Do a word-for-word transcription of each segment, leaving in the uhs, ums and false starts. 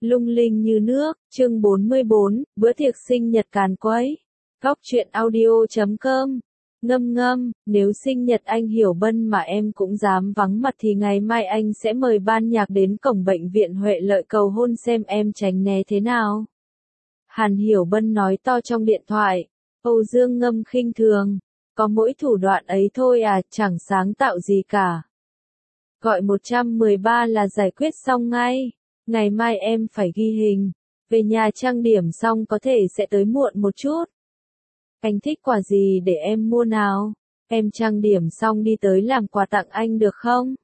Lung linh như nước, chương bốn mươi bốn, bữa tiệc sinh nhật càn quấy. Góc truyện audio chấm com. Ngâm ngâm, nếu sinh nhật anh Hiểu Bân mà em cũng dám vắng mặt thì ngày mai anh sẽ mời ban nhạc đến cổng bệnh viện Huệ Lợi cầu hôn xem em tránh né thế nào. Hàn Hiểu Bân nói to trong điện thoại. Âu Dương Ngâm khinh thường. Có mỗi thủ đoạn ấy thôi à, chẳng sáng tạo gì cả. Gọi một một ba là giải quyết xong ngay. Ngày mai em phải ghi hình. Về nhà trang điểm xong có thể sẽ tới muộn một chút. Anh thích quà gì để em mua nào? Em trang điểm xong đi tới làm quà tặng anh được không?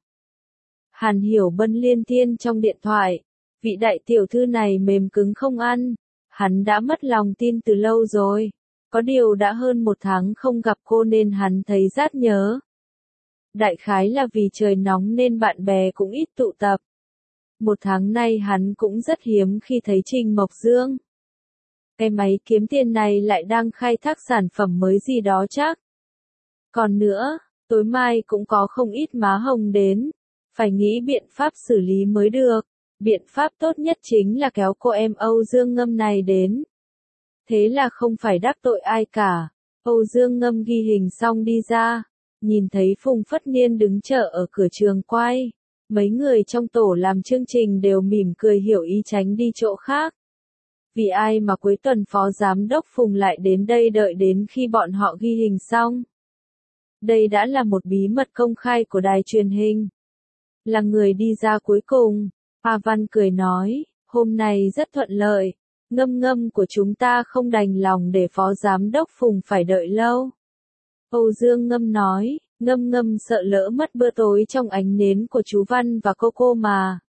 Hàn Hiểu Bân liên thiên trong điện thoại. Vị đại tiểu thư này mềm cứng không ăn. Hắn đã mất lòng tin từ lâu rồi. Có điều đã hơn một tháng không gặp cô nên hắn thấy rát nhớ. Đại khái là vì trời nóng nên bạn bè cũng ít tụ tập. Một tháng nay hắn cũng rất hiếm khi thấy Trình Mộc Dương. Cái máy kiếm tiền này lại đang khai thác sản phẩm mới gì đó chắc. Còn nữa, tối mai cũng có không ít má hồng đến. Phải nghĩ biện pháp xử lý mới được. Biện pháp tốt nhất chính là kéo cô em Âu Dương Ngâm này đến. Thế là không phải đắc tội ai cả. Âu Dương Ngâm ghi hình xong đi ra. Nhìn thấy Phùng Phất Niên đứng chờ ở cửa trường quay. Mấy người trong tổ làm chương trình đều mỉm cười hiểu ý tránh đi chỗ khác. Vì ai mà cuối tuần phó giám đốc Phùng lại đến đây đợi đến khi bọn họ ghi hình xong. Đây đã là một bí mật công khai của đài truyền hình. Là người đi ra cuối cùng. A Văn cười nói, hôm nay rất thuận lợi. Ngâm ngâm của chúng ta không đành lòng để phó giám đốc Phùng phải đợi lâu. Âu Dương Ngâm nói, ngâm ngâm sợ lỡ mất bữa tối trong ánh nến của chú Văn và cô cô mà.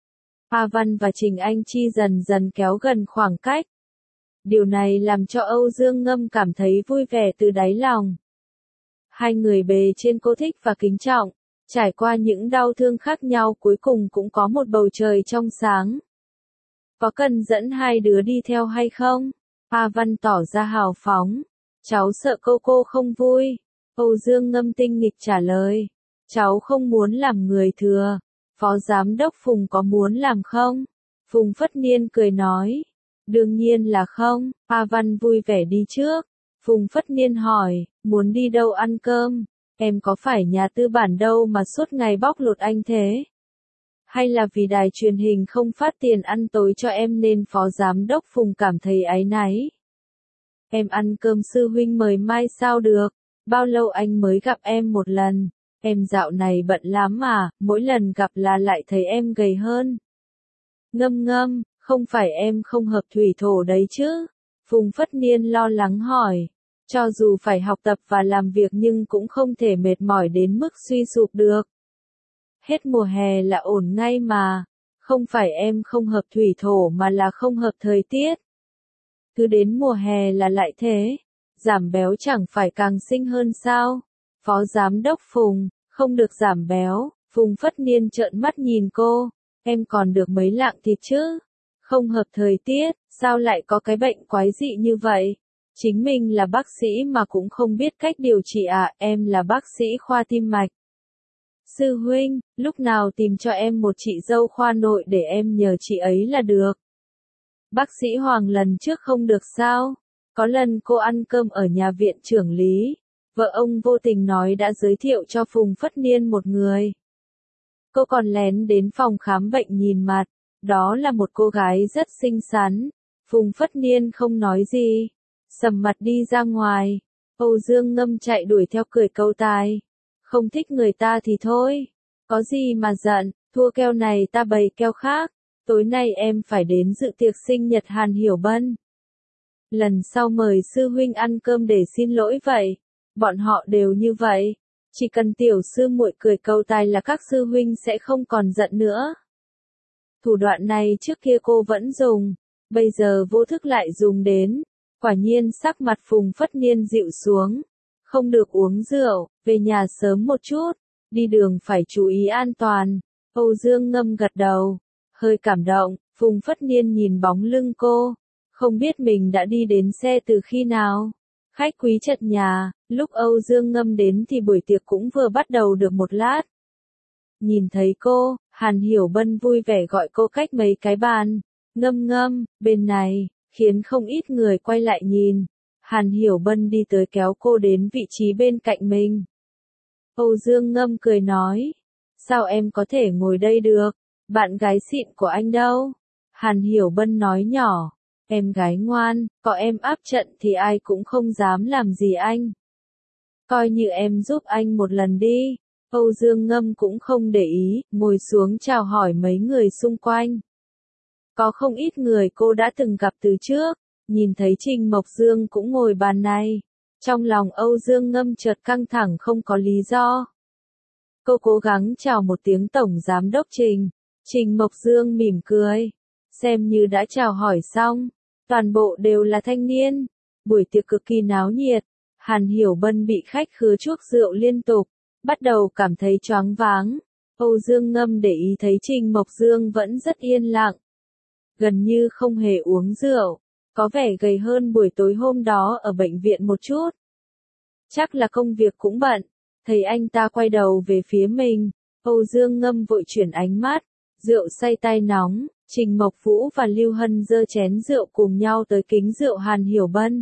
A Văn và Trình Anh Chi dần dần kéo gần khoảng cách. Điều này làm cho Âu Dương Ngâm cảm thấy vui vẻ từ đáy lòng. Hai người bề trên cô thích và kính trọng, trải qua những đau thương khác nhau cuối cùng cũng có một bầu trời trong sáng. Có cần dẫn hai đứa đi theo hay không? A Văn tỏ ra hào phóng. Cháu sợ cô cô không vui. Âu Dương Ngâm tinh nghịch trả lời. Cháu không muốn làm người thừa. Phó giám đốc Phùng có muốn làm không? Phùng Phất Niên cười nói. Đương nhiên là không. A Văn vui vẻ đi trước. Phùng Phất Niên hỏi, muốn đi đâu ăn cơm? Em có phải nhà tư bản đâu mà suốt ngày bóc lột anh thế? Hay là vì đài truyền hình không phát tiền ăn tối cho em nên phó giám đốc Phùng cảm thấy áy náy? Em ăn cơm sư huynh mời mai sao được? Bao lâu anh mới gặp em một lần? Em dạo này bận lắm mà, mỗi lần gặp là lại thấy em gầy hơn. Ngâm ngâm, không phải em không hợp thủy thổ đấy chứ? Phùng Phất Niên lo lắng hỏi. Cho dù phải học tập và làm việc nhưng cũng không thể mệt mỏi đến mức suy sụp được. Hết mùa hè là ổn ngay mà. Không phải em không hợp thủy thổ mà là không hợp thời tiết. Cứ đến mùa hè là lại thế. Giảm béo chẳng phải càng xinh hơn sao? Phó giám đốc Phùng, không được giảm béo. Phùng Phất Niên trợn mắt nhìn cô. Em còn được mấy lạng thịt chứ? Không hợp thời tiết, sao lại có cái bệnh quái dị như vậy? Chính mình là bác sĩ mà cũng không biết cách điều trị à, em là bác sĩ khoa tim mạch. Sư huynh, lúc nào tìm cho em một chị dâu khoa nội để em nhờ chị ấy là được. Bác sĩ Hoàng lần trước không được sao? Có lần cô ăn cơm ở nhà viện trưởng lý. Vợ ông vô tình nói đã giới thiệu cho Phùng Phất Niên một người. Cô còn lén đến phòng khám bệnh nhìn mặt. Đó là một cô gái rất xinh xắn. Phùng Phất Niên không nói gì. Sầm mặt đi ra ngoài. Âu Dương Ngâm chạy đuổi theo cười câu tai. Không thích người ta thì thôi. Có gì mà giận, thua keo này ta bày keo khác. Tối nay em phải đến dự tiệc sinh nhật Hàn Hiểu Bân. Lần sau mời sư huynh ăn cơm để xin lỗi vậy. Bọn họ đều như vậy. Chỉ cần tiểu sư muội cười câu tai là các sư huynh sẽ không còn giận nữa. Thủ đoạn này trước kia cô vẫn dùng. Bây giờ vô thức lại dùng đến. Quả nhiên sắc mặt Phùng Phất Niên dịu xuống. Không được uống rượu, về nhà sớm một chút. Đi đường phải chú ý an toàn. Âu Dương Ngâm gật đầu. Hơi cảm động, Phùng Phất Niên nhìn bóng lưng cô. Không biết mình đã đi đến xe từ khi nào. Khách quý chật nhà, lúc Âu Dương Ngâm đến thì buổi tiệc cũng vừa bắt đầu được một lát. Nhìn thấy cô, Hàn Hiểu Bân vui vẻ gọi cô cách mấy cái bàn. Ngâm ngâm, bên này, khiến không ít người quay lại nhìn. Hàn Hiểu Bân đi tới kéo cô đến vị trí bên cạnh mình. Âu Dương Ngâm cười nói, sao em có thể ngồi đây được, bạn gái xịn của anh đâu? Hàn Hiểu Bân nói nhỏ, em gái ngoan, có em áp trận thì ai cũng không dám làm gì anh. Coi như em giúp anh một lần đi. Âu Dương Ngâm cũng không để ý, ngồi xuống chào hỏi mấy người xung quanh. Có không ít người cô đã từng gặp từ trước, nhìn thấy Trình Mộc Dương cũng ngồi bàn này. Trong lòng Âu Dương Ngâm chợt căng thẳng không có lý do. Cô cố gắng chào một tiếng Tổng Giám đốc Trình. Trình Mộc Dương mỉm cười. Xem như đã chào hỏi xong. Toàn bộ đều là thanh niên. Buổi tiệc cực kỳ náo nhiệt. Hàn Hiểu Bân bị khách khứa chuốc rượu liên tục. Bắt đầu cảm thấy choáng váng. Âu Dương Ngâm để ý thấy Trình Mộc Dương vẫn rất yên lặng. Gần như không hề uống rượu. Có vẻ gầy hơn buổi tối hôm đó ở bệnh viện một chút. Chắc là công việc cũng bận. Thấy anh ta quay đầu về phía mình. Âu Dương Ngâm vội chuyển ánh mắt. Rượu say tay nóng. Trình Mộc Vũ và Lưu Hân giơ chén rượu cùng nhau tới kính rượu Hàn Hiểu Bân.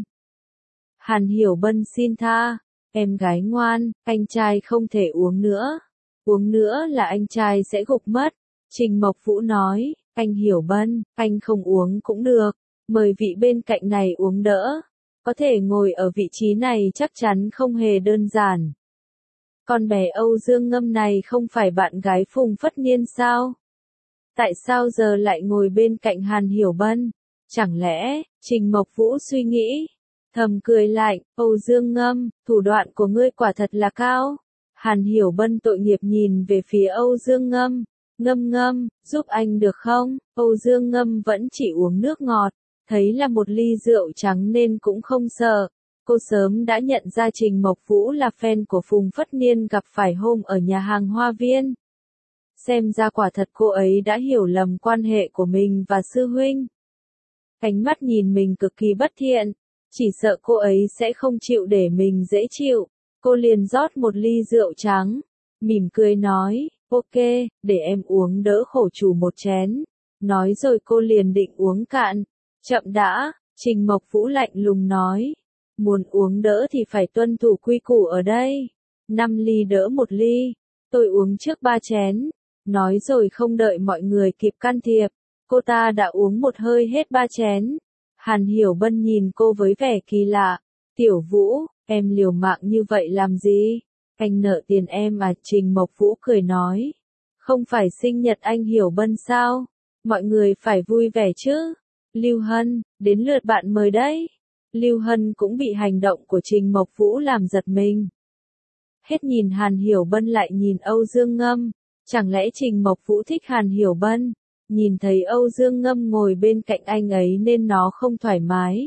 Hàn Hiểu Bân xin tha. Em gái ngoan, anh trai không thể uống nữa. Uống nữa là anh trai sẽ gục mất. Trình Mộc Vũ nói, anh Hiểu Bân, anh không uống cũng được. Mời vị bên cạnh này uống đỡ. Có thể ngồi ở vị trí này chắc chắn không hề đơn giản. Con bé Âu Dương Ngâm này không phải bạn gái Phùng Phất Niên sao? Tại sao giờ lại ngồi bên cạnh Hàn Hiểu Bân? Chẳng lẽ, Trình Mộc Vũ suy nghĩ. Thầm cười lạnh, Âu Dương Ngâm, thủ đoạn của ngươi quả thật là cao. Hàn Hiểu Bân tội nghiệp nhìn về phía Âu Dương Ngâm. Ngâm ngâm, giúp anh được không? Âu Dương Ngâm vẫn chỉ uống nước ngọt. Thấy là một ly rượu trắng nên cũng không sợ. Cô sớm đã nhận ra Trình Mộc Vũ là fan của Phùng Phất Niên gặp phải hôm ở nhà hàng Hoa Viên. Xem ra quả thật cô ấy đã hiểu lầm quan hệ của mình và sư huynh. Ánh mắt nhìn mình cực kỳ bất thiện. Chỉ sợ cô ấy sẽ không chịu để mình dễ chịu. Cô liền rót một ly rượu trắng. Mỉm cười nói, ok, để em uống đỡ khổ chủ một chén. Nói rồi cô liền định uống cạn. Chậm đã, Trình Mộc Vũ lạnh lùng nói. Muốn uống đỡ thì phải tuân thủ quy củ ở đây. Năm ly đỡ một ly. Tôi uống trước ba chén. Nói rồi không đợi mọi người kịp can thiệp. Cô ta đã uống một hơi hết ba chén. Hàn Hiểu Bân nhìn cô với vẻ kỳ lạ. Tiểu Vũ, em liều mạng như vậy làm gì? Anh nợ tiền em à? Trình Mộc Vũ cười nói. Không phải sinh nhật anh Hiểu Bân sao? Mọi người phải vui vẻ chứ. Lưu Hân, đến lượt bạn mời đấy. Lưu Hân cũng bị hành động của Trình Mộc Vũ làm giật mình. Hết nhìn Hàn Hiểu Bân lại nhìn Âu Dương Ngâm. Chẳng lẽ Trình Mộc Vũ thích Hàn Hiểu Bân? Nhìn thấy Âu Dương Ngâm ngồi bên cạnh anh ấy nên nó không thoải mái.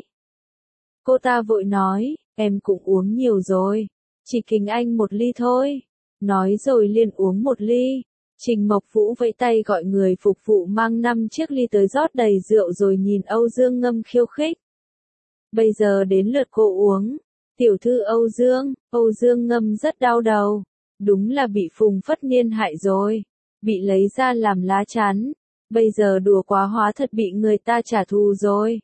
Cô ta vội nói, em cũng uống nhiều rồi. Chỉ kính anh một ly thôi. Nói rồi liền uống một ly. Trình Mộc Vũ vẫy tay gọi người phục vụ mang năm chiếc ly tới rót đầy rượu rồi nhìn Âu Dương Ngâm khiêu khích. Bây giờ đến lượt cô uống. Tiểu thư Âu Dương, Âu Dương Ngâm rất đau đầu. Đúng là bị Phùng Phất Niên hại rồi. Bị lấy ra làm lá chắn. Bây giờ đùa quá hóa thật bị người ta trả thù rồi.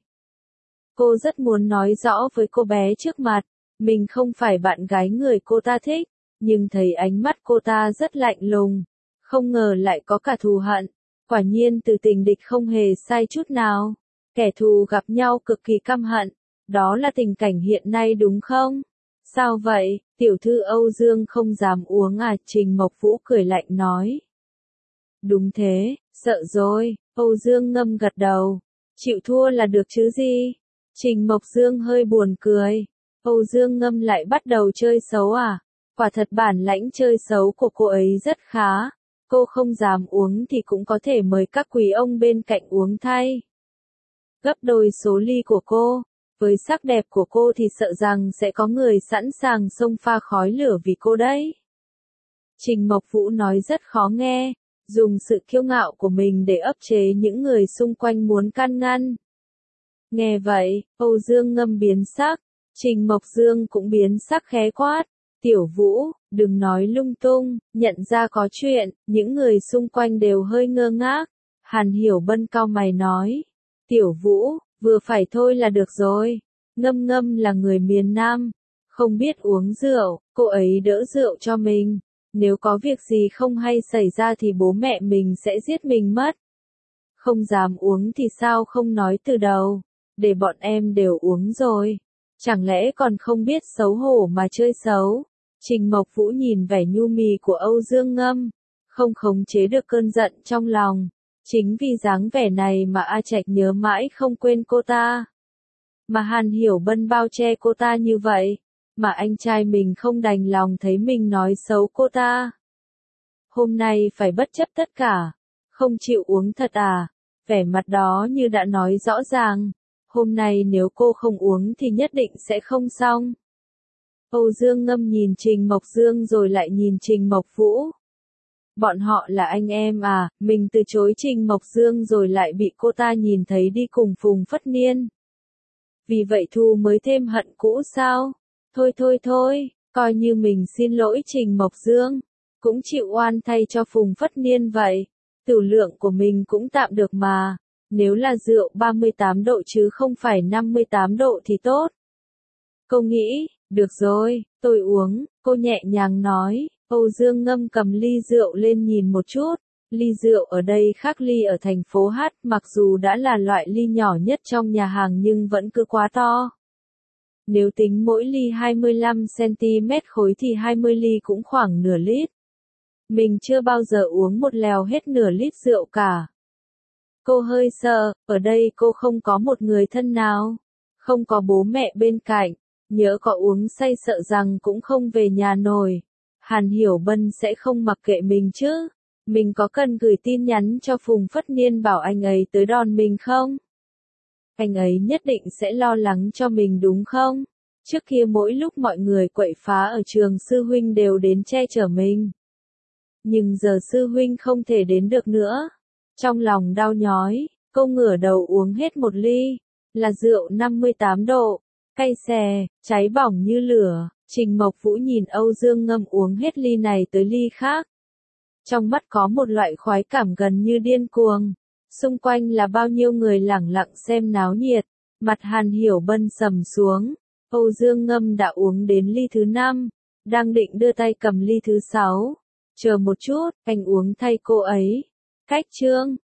Cô rất muốn nói rõ với cô bé trước mặt. Mình không phải bạn gái người cô ta thích. Nhưng thấy ánh mắt cô ta rất lạnh lùng. Không ngờ lại có cả thù hận. Quả nhiên từ tình địch không hề sai chút nào. Kẻ thù gặp nhau cực kỳ căm hận. Đó là tình cảnh hiện nay đúng không? Sao vậy, tiểu thư Âu Dương không dám uống à? Trình Mộc Vũ cười lạnh nói. Đúng thế, sợ rồi, Âu Dương Ngâm gật đầu. Chịu thua là được chứ gì? Trình Mộc Dương hơi buồn cười. Âu Dương Ngâm lại bắt đầu chơi xấu à? Quả thật bản lãnh chơi xấu của cô ấy rất khá. Cô không dám uống thì cũng có thể mời các quý ông bên cạnh uống thay. Gấp đôi số ly của cô. Với sắc đẹp của cô thì sợ rằng sẽ có người sẵn sàng xông pha khói lửa vì cô đấy. Trình Mộc Vũ nói rất khó nghe, dùng sự kiêu ngạo của mình để ức chế những người xung quanh muốn can ngăn. Nghe vậy, Âu Dương Ngâm biến sắc, Trình Mộc Dương cũng biến sắc khẽ quát. Tiểu Vũ, đừng nói lung tung, nhận ra có chuyện, những người xung quanh đều hơi ngơ ngác. Hàn Hiểu Bân cau mày nói. Tiểu Vũ, vừa phải thôi là được rồi. Ngâm Ngâm là người miền Nam, không biết uống rượu, cô ấy đỡ rượu cho mình. Nếu có việc gì không hay xảy ra thì bố mẹ mình sẽ giết mình mất. Không dám uống thì sao không nói từ đầu, để bọn em đều uống rồi. Chẳng lẽ còn không biết xấu hổ mà chơi xấu. Trình Mộc Vũ nhìn vẻ nhu mì của Âu Dương Ngâm, không khống chế được cơn giận trong lòng. Chính vì dáng vẻ này mà A Trạch nhớ mãi không quên cô ta. Mà Hàn Hiểu Bân bao che cô ta như vậy, mà anh trai mình không đành lòng thấy mình nói xấu cô ta. Hôm nay phải bất chấp tất cả, không chịu uống thật à? Vẻ mặt đó như đã nói rõ ràng, hôm nay nếu cô không uống thì nhất định sẽ không xong. Âu Dương Ngâm nhìn Trình Mộc Dương rồi lại nhìn Trình Mộc Vũ. Bọn họ là anh em à, mình từ chối Trình Mộc Dương rồi lại bị cô ta nhìn thấy đi cùng Phùng Phất Niên. Vì vậy Thu mới thêm hận cũ sao? Thôi thôi thôi, coi như mình xin lỗi Trình Mộc Dương, cũng chịu oan thay cho Phùng Phất Niên vậy. Tửu lượng của mình cũng tạm được mà, nếu là rượu ba mươi tám độ chứ không phải năm mươi tám độ thì tốt. Cô nghĩ, được rồi, tôi uống, cô nhẹ nhàng nói. Âu Dương Ngâm cầm ly rượu lên nhìn một chút. Ly rượu ở đây khác ly ở thành phố H, mặc dù đã là loại ly nhỏ nhất trong nhà hàng nhưng vẫn cứ quá to. Nếu tính mỗi ly hai mươi lăm xăng-ti-mét khối thì hai mươi ly cũng khoảng nửa lít. Mình chưa bao giờ uống một lèo hết nửa lít rượu cả. Cô hơi sợ, ở đây cô không có một người thân nào, không có bố mẹ bên cạnh, nhỡ có uống say sợ rằng cũng không về nhà nổi. Hàn Hiểu Bân sẽ không mặc kệ mình chứ? Mình có cần gửi tin nhắn cho Phùng Phất Niên bảo anh ấy tới đón mình không? Anh ấy nhất định sẽ lo lắng cho mình đúng không? Trước kia mỗi lúc mọi người quậy phá ở trường sư huynh đều đến che chở mình. Nhưng giờ sư huynh không thể đến được nữa. Trong lòng đau nhói, cô ngửa đầu uống hết một ly, là rượu năm mươi tám độ, cay xè, cháy bỏng như lửa. Trình Mộc Vũ nhìn Âu Dương Ngâm uống hết ly này tới ly khác. Trong mắt có một loại khoái cảm gần như điên cuồng. Xung quanh là bao nhiêu người lẳng lặng xem náo nhiệt. Mặt Hàn Hiểu Bân sầm xuống. Âu Dương Ngâm đã uống đến ly thứ năm, đang định đưa tay cầm ly thứ sáu. Chờ một chút, anh uống thay cô ấy. Cách chương